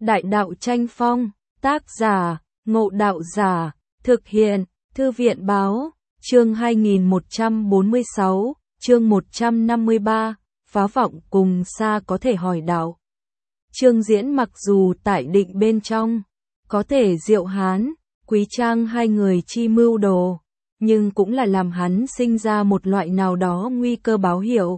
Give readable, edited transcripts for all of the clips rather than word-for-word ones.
Đại đạo tranh phong, tác giả, Ngộ Đạo Giả, thực hiện, Thư viện báo, chương 2146, chương 153, phá vọng cùng xa có thể hỏi đạo. Trương Diễn mặc dù tại định bên trong, có thể Diệu Hán, Quý Trang hai người chi mưu đồ, nhưng cũng là làm hắn sinh ra một loại nào đó nguy cơ báo hiệu.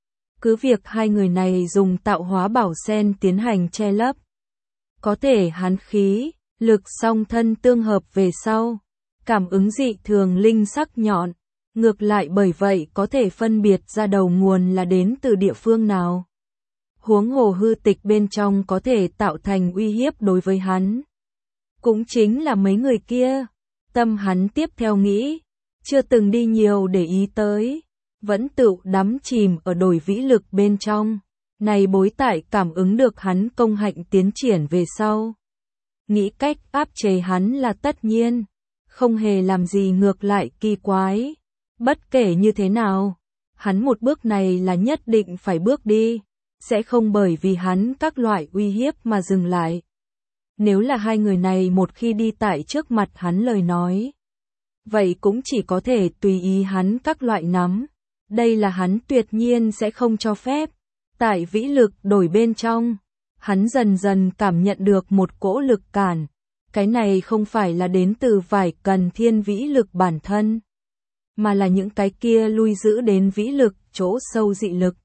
Cứ việc hai người này dùng tạo hóa bảo sen tiến hành che lấp, có thể hán khí, lực song thân tương hợp về sau, cảm ứng dị thường linh sắc nhọn, ngược lại bởi vậy có thể phân biệt ra đầu nguồn là đến từ địa phương nào. Huống hồ hư tịch bên trong có thể tạo thành uy hiếp đối với hắn. Cũng chính là mấy người kia, tâm hắn tiếp theo nghĩ, chưa từng đi nhiều để ý tới, vẫn tự đắm chìm ở đổi vĩ lực bên trong. Này bối tại cảm ứng được hắn công hạnh tiến triển về sau. Nghĩ cách áp chế hắn là tất nhiên, không hề làm gì ngược lại kỳ quái. Bất kể như thế nào, hắn một bước này là nhất định phải bước đi, sẽ không bởi vì hắn các loại uy hiếp mà dừng lại. Nếu là hai người này một khi đi tại trước mặt hắn lời nói, vậy cũng chỉ có thể tùy ý hắn các loại nắm. Đây là hắn tuyệt nhiên sẽ không cho phép. Tại vĩ lực đổi bên trong, hắn dần dần cảm nhận được một cỗ lực cản. Cái này không phải là đến từ vải cần thiên vĩ lực bản thân, mà là những cái kia lui giữ đến vĩ lực chỗ sâu dị lực.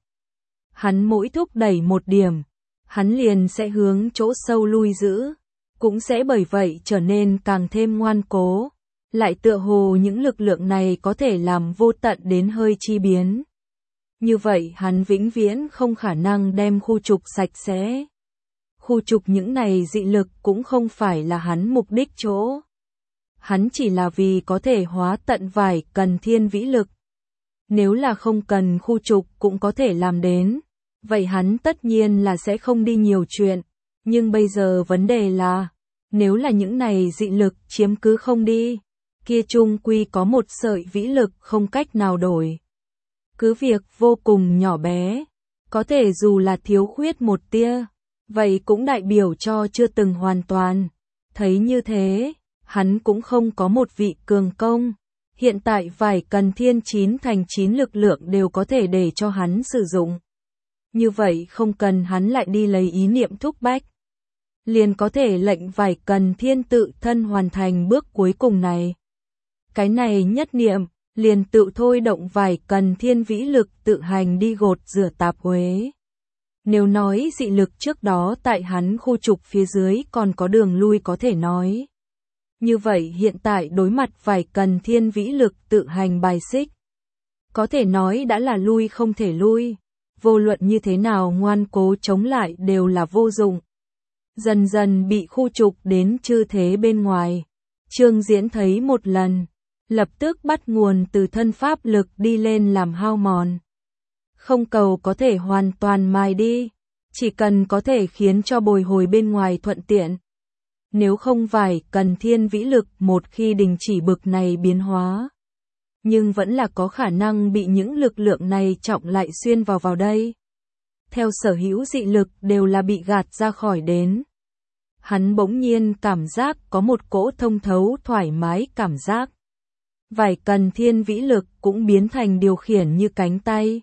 Hắn mỗi thúc đẩy một điểm, hắn liền sẽ hướng chỗ sâu lui giữ, cũng sẽ bởi vậy trở nên càng thêm ngoan cố. Lại tựa hồ những lực lượng này có thể làm vô tận đến hơi chi biến. Như vậy hắn vĩnh viễn không khả năng đem khu trục sạch sẽ. Khu trục những này dị lực cũng không phải là hắn mục đích chỗ. Hắn chỉ là vì có thể hóa tận vải cần thiên vĩ lực. Nếu là không cần khu trục cũng có thể làm đến, vậy hắn tất nhiên là sẽ không đi nhiều chuyện. Nhưng bây giờ vấn đề là, nếu là những này dị lực chiếm cứ không đi, kia chung quy có một sợi vĩ lực không cách nào đổi. Cứ việc vô cùng nhỏ bé, có thể dù là thiếu khuyết một tia, vậy cũng đại biểu cho chưa từng hoàn toàn. Thấy như thế, hắn cũng không có một vị cường công. Hiện tại vải cần thiên 9 thành 9 lực lượng đều có thể để cho hắn sử dụng. Như vậy không cần hắn lại đi lấy ý niệm thúc bách, liền có thể lệnh vải cần thiên tự thân hoàn thành bước cuối cùng này. Cái này nhất niệm, liền tự thôi động vải cần thiên vĩ lực tự hành đi gột rửa tạp uế. Nếu nói dị lực trước đó tại hắn khu trục phía dưới còn có đường lui có thể nói. Như vậy hiện tại đối mặt vải cần thiên vĩ lực tự hành bài xích. Có thể nói đã là lui không thể lui. Vô luận như thế nào ngoan cố chống lại đều là vô dụng. Dần dần bị khu trục đến chư thế bên ngoài. Trương Diễn thấy một lần, lập tức bắt nguồn từ thân pháp lực đi lên làm hao mòn. Không cầu có thể hoàn toàn mài đi, chỉ cần có thể khiến cho bồi hồi bên ngoài thuận tiện. Nếu không vải cần thiên vĩ lực một khi đình chỉ bực này biến hóa, nhưng vẫn là có khả năng bị những lực lượng này trọng lại xuyên vào đây. Theo sở hữu dị lực đều là bị gạt ra khỏi đến. Hắn bỗng nhiên cảm giác có một cỗ thông thấu thoải mái cảm giác. Vải cần thiên vĩ lực cũng biến thành điều khiển như cánh tay.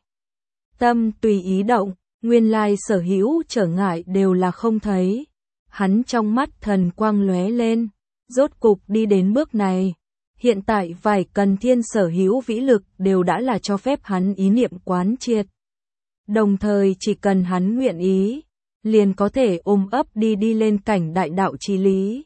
Tâm tùy ý động, nguyên lai sở hữu trở ngại đều là không thấy. Hắn trong mắt thần quang lóe lên, rốt cục đi đến bước này. Hiện tại vải cần thiên sở hữu vĩ lực đều đã là cho phép hắn ý niệm quán triệt. Đồng thời chỉ cần hắn nguyện ý, liền có thể ôm ấp đi lên cảnh đại đạo chí lý.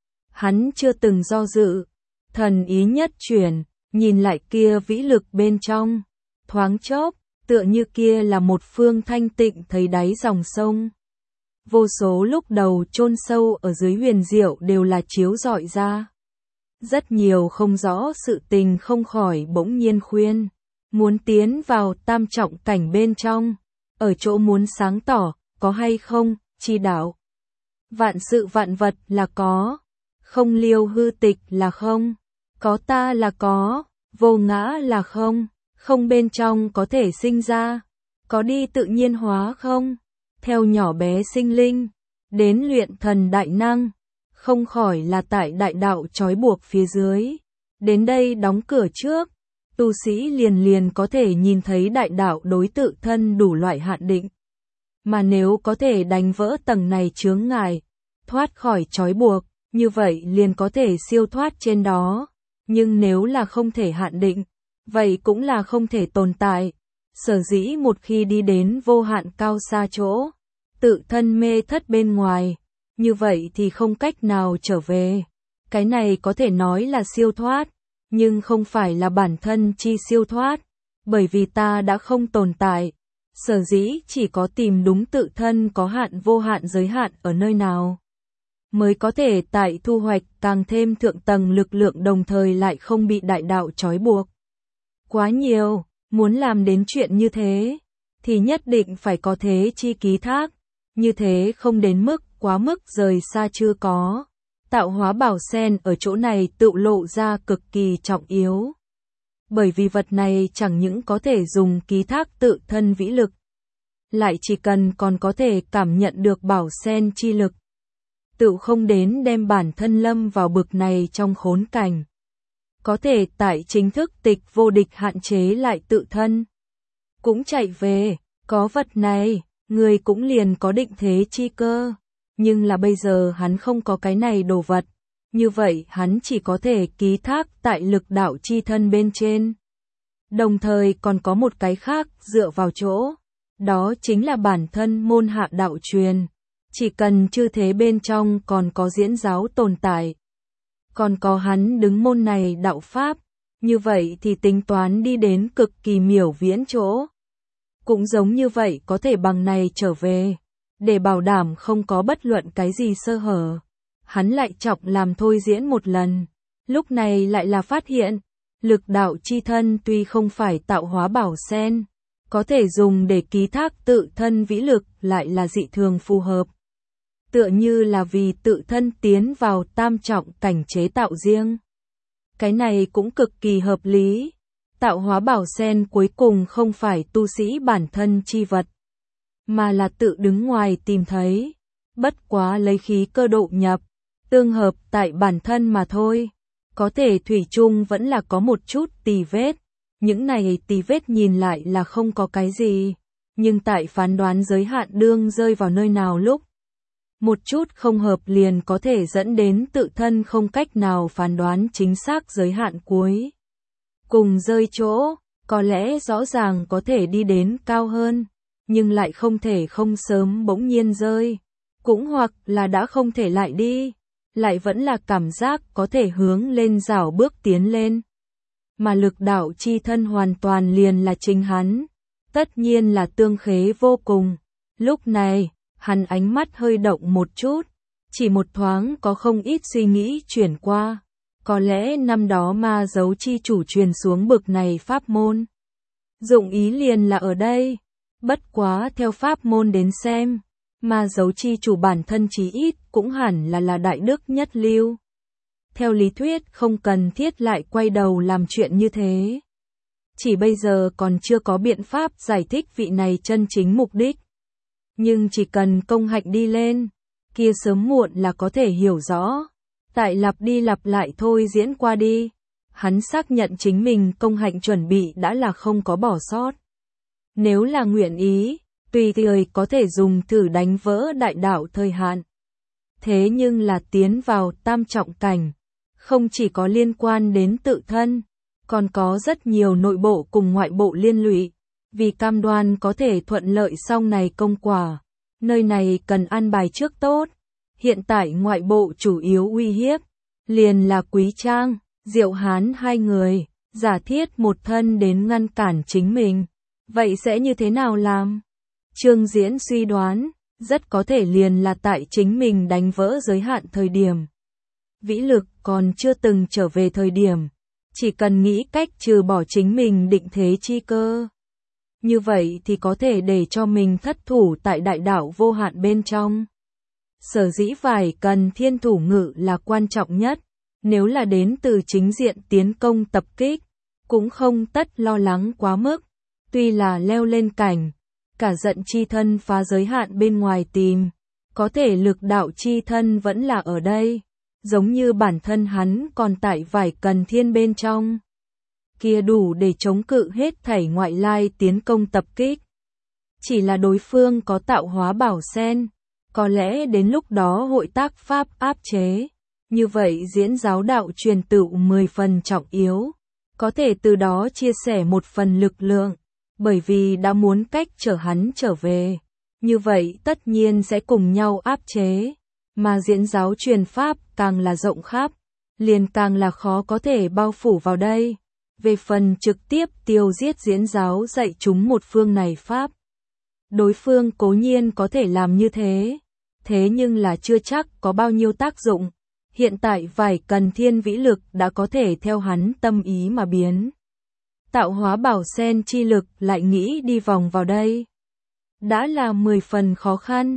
Hắn chưa từng do dự, thần ý nhất chuyển, nhìn lại kia vĩ lực bên trong, thoáng chốc, tựa như kia là một phương thanh tịnh thấy đáy dòng sông. Vô số lúc đầu chôn sâu ở dưới huyền diệu đều là chiếu rọi ra. Rất nhiều không rõ sự tình không khỏi bỗng nhiên khuyên, muốn tiến vào tam trọng cảnh bên trong, ở chỗ muốn sáng tỏ, có hay không, chi đạo. Vạn sự vạn vật là có, không liêu hư tịch là không, có ta là có, vô ngã là không, không bên trong có thể sinh ra, có đi tự nhiên hóa không, theo nhỏ bé sinh linh, đến luyện thần đại năng, không khỏi là tại đại đạo trói buộc phía dưới. Đến đây đóng cửa trước, tu sĩ liền liền có thể nhìn thấy đại đạo đối tự thân đủ loại hạn định. Mà nếu có thể đánh vỡ tầng này chướng ngại, thoát khỏi trói buộc, như vậy liền có thể siêu thoát trên đó. Nhưng nếu là không thể hạn định, vậy cũng là không thể tồn tại. Sở dĩ một khi đi đến vô hạn cao xa chỗ, tự thân mê thất bên ngoài, như vậy thì không cách nào trở về. Cái này có thể nói là siêu thoát, nhưng không phải là bản thân chi siêu thoát, bởi vì ta đã không tồn tại. Sở dĩ chỉ có tìm đúng tự thân có hạn vô hạn giới hạn ở nơi nào, mới có thể tại thu hoạch càng thêm thượng tầng lực lượng đồng thời lại không bị đại đạo trói buộc. Quá nhiều, muốn làm đến chuyện như thế, thì nhất định phải có thế chi ký thác, như thế không đến mức quá mức rời xa chưa có. Tạo hóa bảo sen ở chỗ này tự lộ ra cực kỳ trọng yếu. Bởi vì vật này chẳng những có thể dùng ký thác tự thân vĩ lực, lại chỉ cần còn có thể cảm nhận được bảo sen chi lực. Tự không đến đem bản thân lâm vào bực này trong khốn cảnh. Có thể tại chính thức tịch vô địch hạn chế lại tự thân. Cũng chạy về, có vật này, người cũng liền có định thế chi cơ. Nhưng là bây giờ hắn không có cái này đồ vật. Như vậy hắn chỉ có thể ký thác tại lực đạo chi thân bên trên. Đồng thời còn có một cái khác dựa vào chỗ. Đó chính là bản thân môn hạ đạo truyền. Chỉ cần chư thế bên trong còn có diễn giáo tồn tại, còn có hắn đứng môn này đạo pháp, như vậy thì tính toán đi đến cực kỳ miểu viễn chỗ. Cũng giống như vậy có thể bằng này trở về, để bảo đảm không có bất luận cái gì sơ hở. Hắn lại trọng làm thôi diễn một lần, lúc này lại là phát hiện, lực đạo chi thân tuy không phải tạo hóa bảo sen, có thể dùng để ký thác tự thân vĩ lực lại là dị thường phù hợp. Tựa như là vì tự thân tiến vào tam trọng cảnh chế tạo riêng. Cái này cũng cực kỳ hợp lý. Tạo hóa bảo sen cuối cùng không phải tu sĩ bản thân chi vật, mà là tự đứng ngoài tìm thấy. Bất quá lấy khí cơ độ nhập, tương hợp tại bản thân mà thôi. Có thể thủy chung vẫn là có một chút tì vết. Những này tì vết nhìn lại là không có cái gì. Nhưng tại phán đoán giới hạn đương rơi vào nơi nào lúc, một chút không hợp liền có thể dẫn đến tự thân không cách nào phán đoán chính xác giới hạn cuối. Cùng rơi chỗ, có lẽ rõ ràng có thể đi đến cao hơn, nhưng lại không thể không sớm bỗng nhiên rơi. Cũng hoặc là đã không thể lại đi, lại vẫn là cảm giác có thể hướng lên rảo bước tiến lên. Mà lực đạo chi thân hoàn toàn liền là chính hắn, tất nhiên là tương khế vô cùng. Lúc này, hắn ánh mắt hơi động một chút, chỉ một thoáng có không ít suy nghĩ chuyển qua. Có lẽ năm đó ma dấu chi chủ truyền xuống bực này pháp môn. Dụng ý liền là ở đây. Bất quá theo pháp môn đến xem, ma dấu chi chủ bản thân chí ít cũng hẳn là đại đức nhất lưu. Theo lý thuyết không cần thiết lại quay đầu làm chuyện như thế. Chỉ bây giờ còn chưa có biện pháp giải thích vị này chân chính mục đích. Nhưng chỉ cần công hạnh đi lên, kia sớm muộn là có thể hiểu rõ. Tại lặp đi lặp lại thôi diễn qua đi, hắn xác nhận chính mình công hạnh chuẩn bị đã là không có bỏ sót. Nếu là nguyện ý, tùy thời có thể dùng thử đánh vỡ đại đạo thời hạn. Thế nhưng là tiến vào tam trọng cảnh, không chỉ có liên quan đến tự thân, còn có rất nhiều nội bộ cùng ngoại bộ liên lụy. Vì cam đoan có thể thuận lợi sau này công quả, nơi này cần an bài trước tốt. Hiện tại ngoại bộ chủ yếu uy hiếp, liền là Quý Trang, Diệu Hán hai người, giả thiết một thân đến ngăn cản chính mình. Vậy sẽ như thế nào làm? Trương Diễn suy đoán, rất có thể liền là tại chính mình đánh vỡ giới hạn thời điểm. Vĩ lực còn chưa từng trở về thời điểm, chỉ cần nghĩ cách trừ bỏ chính mình định thế chi cơ. Như vậy thì có thể để cho mình thất thủ tại đại đạo vô hạn bên trong. Sở dĩ phải cần thiên thủ ngự là quan trọng nhất, nếu là đến từ chính diện tiến công tập kích, cũng không tất lo lắng quá mức, tuy là leo lên cảnh, cả giận chi thân phá giới hạn bên ngoài tìm, có thể lực đạo chi thân vẫn là ở đây, giống như bản thân hắn còn tại vải cần thiên bên trong. Kia đủ để chống cự hết thảy ngoại lai tiến công tập kích. Chỉ là đối phương có tạo hóa bảo sen, có lẽ đến lúc đó hội tác pháp áp chế. Như vậy diễn giáo đạo truyền tựu 10 phần trọng yếu, có thể từ đó chia sẻ một phần lực lượng, bởi vì đã muốn cách chở hắn trở về. Như vậy tất nhiên sẽ cùng nhau áp chế, mà diễn giáo truyền pháp càng là rộng khắp, liền càng là khó có thể bao phủ vào đây. Về phần trực tiếp tiêu giết diễn giáo dạy chúng một phương này pháp, đối phương cố nhiên có thể làm như thế, thế nhưng là chưa chắc có bao nhiêu tác dụng. Hiện tại vài cần thiên vĩ lực đã có thể theo hắn tâm ý mà biến. Tạo hóa bảo sen chi lực lại nghĩ đi vòng vào đây. Đã là 10 phần khó khăn,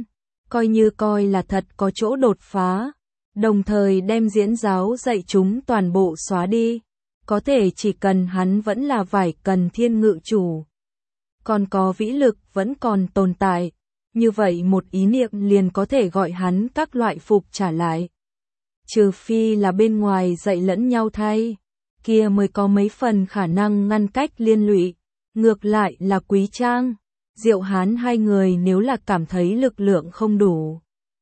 coi là thật có chỗ đột phá, đồng thời đem diễn giáo dạy chúng toàn bộ xóa đi. Có thể chỉ cần hắn vẫn là vải cần thiên ngự chủ, còn có vĩ lực vẫn còn tồn tại, như vậy một ý niệm liền có thể gọi hắn các loại phục trả lại. Trừ phi là bên ngoài dạy lẫn nhau thay, kia mới có mấy phần khả năng ngăn cách liên lụy. Ngược lại là Quý Trang, Diệu Hán hai người nếu là cảm thấy lực lượng không đủ,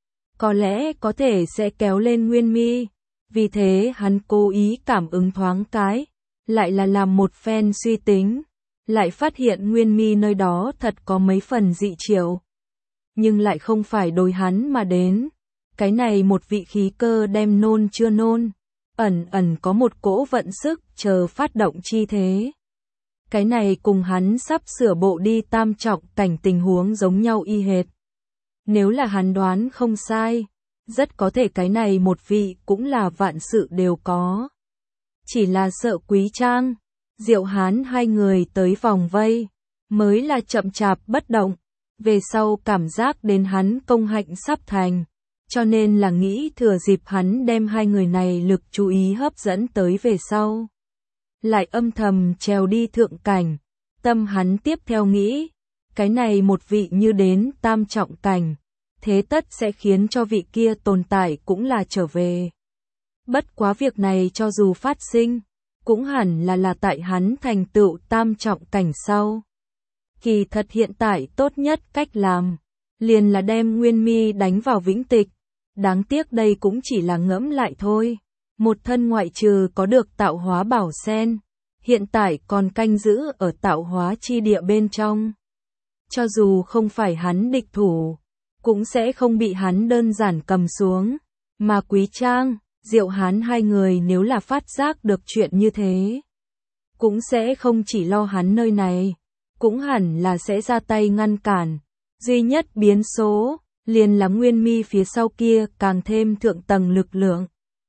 có lẽ có thể sẽ kéo lên Nguyên Mi. Vì thế hắn cố ý cảm ứng thoáng cái, lại là làm một phen suy tính, lại phát hiện Nguyên Mi nơi đó thật có mấy phần dị triệu, nhưng lại không phải đối hắn mà đến. Cái này một vị khí cơ đem nôn chưa nôn, ẩn ẩn có một cỗ vận sức chờ phát động chi thế. Cái này cùng hắn sắp sửa bộ đi tam trọng cảnh tình huống giống nhau y hệt. Nếu là hắn đoán không sai, rất có thể cái này một vị cũng là vạn sự đều có. Chỉ là sợ Quý Trang, Diệu Hán hai người tới vòng vây, mới là chậm chạp bất động, về sau cảm giác đến hắn công hạnh sắp thành. Cho nên là nghĩ thừa dịp hắn đem hai người này lực chú ý hấp dẫn tới về sau, lại âm thầm trèo đi thượng cảnh. Tâm hắn tiếp theo nghĩ, cái này một vị như đến tam trọng cảnh, thế tất sẽ khiến cho vị kia tồn tại cũng là trở về. Bất quá việc này cho dù phát sinh, cũng hẳn là tại hắn thành tựu tam trọng cảnh sau. Kỳ thật hiện tại tốt nhất cách làm, liền là đem Nguyên Mi đánh vào vĩnh tịch. Đáng tiếc đây cũng chỉ là ngẫm lại thôi. Một thân ngoại trừ có được tạo hóa bảo sen, hiện tại còn canh giữ ở tạo hóa chi địa bên trong. Cho dù không phải hắn địch thủ, cũng sẽ không bị hắn đơn giản cầm xuống. Mà Quý Trang, Diệu Hán hai người nếu là phát giác được chuyện như thế, cũng sẽ không chỉ lo hắn nơi này, cũng hẳn là sẽ ra tay ngăn cản. Duy nhất biến số liền là Nguyên Mi phía sau kia càng thêm thượng tầng lực lượng.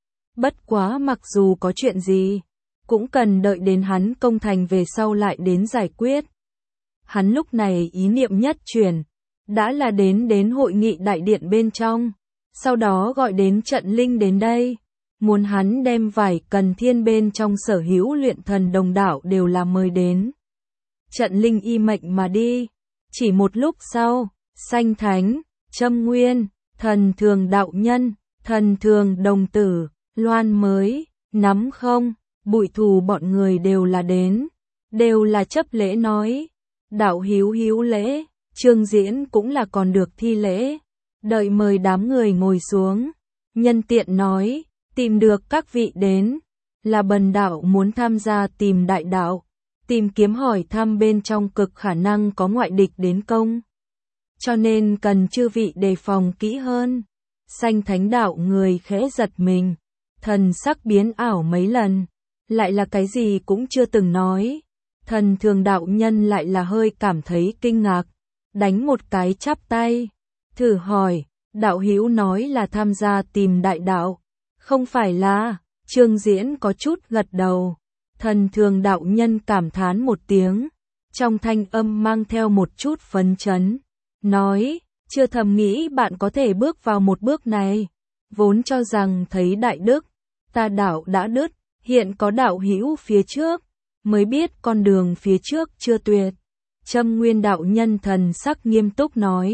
Bất quá mặc dù có chuyện gì, cũng cần đợi đến hắn công thành về sau lại đến giải quyết. Hắn lúc này ý niệm nhất chuyển, đã là đến hội nghị đại điện bên trong, sau đó gọi đến Trận Linh đến đây, muốn hắn đem vài cần thiên bên trong sở hữu luyện thần đồng đạo đều là mời đến. Trận Linh y mệnh mà đi, chỉ một lúc sau, Sanh Thánh, Trâm Nguyên, Thần Thường đạo nhân, Thần Thường đồng tử, Loan mới, Nắm không, Bụi Thù bọn người đều là đến, đều là chấp lễ nói. Đạo hiếu lễ, Trương Diễn cũng là còn được thi lễ, đợi mời đám người ngồi xuống, nhân tiện nói, tìm được các vị đến, là bần đạo muốn tham gia tìm đại đạo, tìm kiếm hỏi thăm bên trong cực khả năng có ngoại địch đến công. Cho nên cần chư vị đề phòng kỹ hơn. Sanh Thánh đạo người khẽ giật mình, thần sắc biến ảo mấy lần, lại là cái gì cũng chưa từng nói. Thần Thường đạo nhân lại là hơi cảm thấy kinh ngạc, đánh một cái chắp tay, thử hỏi, đạo hữu nói là tham gia tìm đại đạo, không phải là? Trương Diễn có chút gật đầu. Thần Thường đạo nhân cảm thán một tiếng, trong thanh âm mang theo một chút phấn chấn, nói, chưa thầm nghĩ bạn có thể bước vào một bước này, vốn cho rằng thấy đại đức, ta đạo đã đứt, hiện có đạo hữu phía trước, mới biết con đường phía trước chưa tuyệt. Trâm Nguyên đạo nhân thần sắc nghiêm túc nói,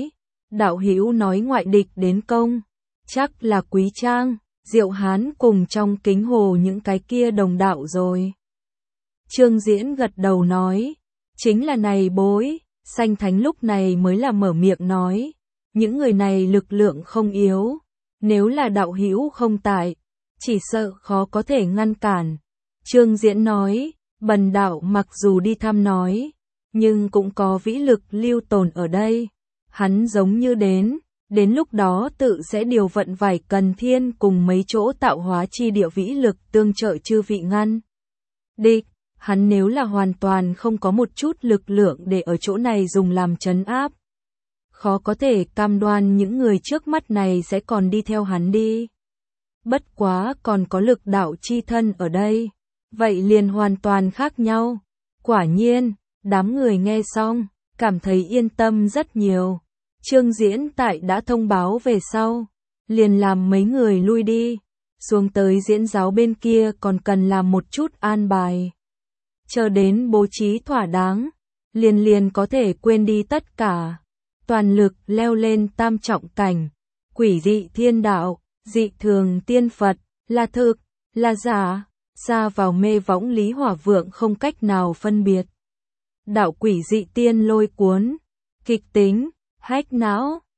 Đạo hữu nói ngoại địch đến công, chắc là Quý Trang, Diệu Hán cùng trong Kính Hồ những cái kia đồng đạo rồi. Trương Diễn gật đầu nói, chính là này bối. Sanh Thánh lúc này mới là mở miệng nói, những người này lực lượng không yếu, nếu là đạo hữu không tại, chỉ sợ khó có thể ngăn cản. Trương Diễn nói, bần đạo mặc dù đi thăm nói, nhưng cũng có vĩ lực lưu tồn ở đây. Hắn giống như đến lúc đó tự sẽ điều vận vải cần thiên cùng mấy chỗ tạo hóa chi địa vĩ lực tương trợ chư vị ngăn địch. Hắn nếu là hoàn toàn không có một chút lực lượng để ở chỗ này dùng làm trấn áp, khó có thể cam đoan những người trước mắt này sẽ còn đi theo hắn đi. Bất quá còn có lực đạo chi thân ở đây, vậy liền hoàn toàn khác nhau. Quả nhiên, đám người nghe xong, cảm thấy yên tâm rất nhiều. Trương Diễn tại đã thông báo về sau, liền làm mấy người lui đi, xuống tới diễn giáo bên kia còn cần làm một chút an bài. Chờ đến bố trí thỏa đáng, liền có thể quên đi tất cả. Toàn lực leo lên tam trọng cảnh, quỷ dị thiên đạo, dị thường tiên Phật, là thực, là giả, xa vào mê võng Lý Hỏa Vượng không cách nào phân biệt. Đạo quỷ dị tiên lôi cuốn, kịch tính, hách não,